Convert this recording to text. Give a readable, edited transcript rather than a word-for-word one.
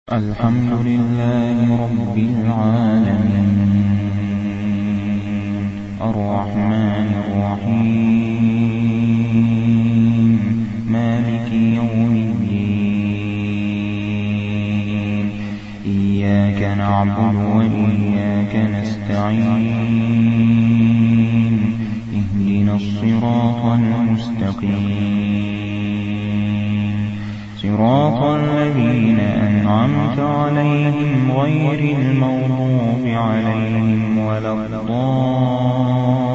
الحمد لله رب العالمين الرحمن الرحيم مالك يوم الدين إياك نعبد وإياك نستعين اهدنا الصراط المستقيم صراط الذين أنعمت عليهم غير المغضوب عليهم ولا الضالين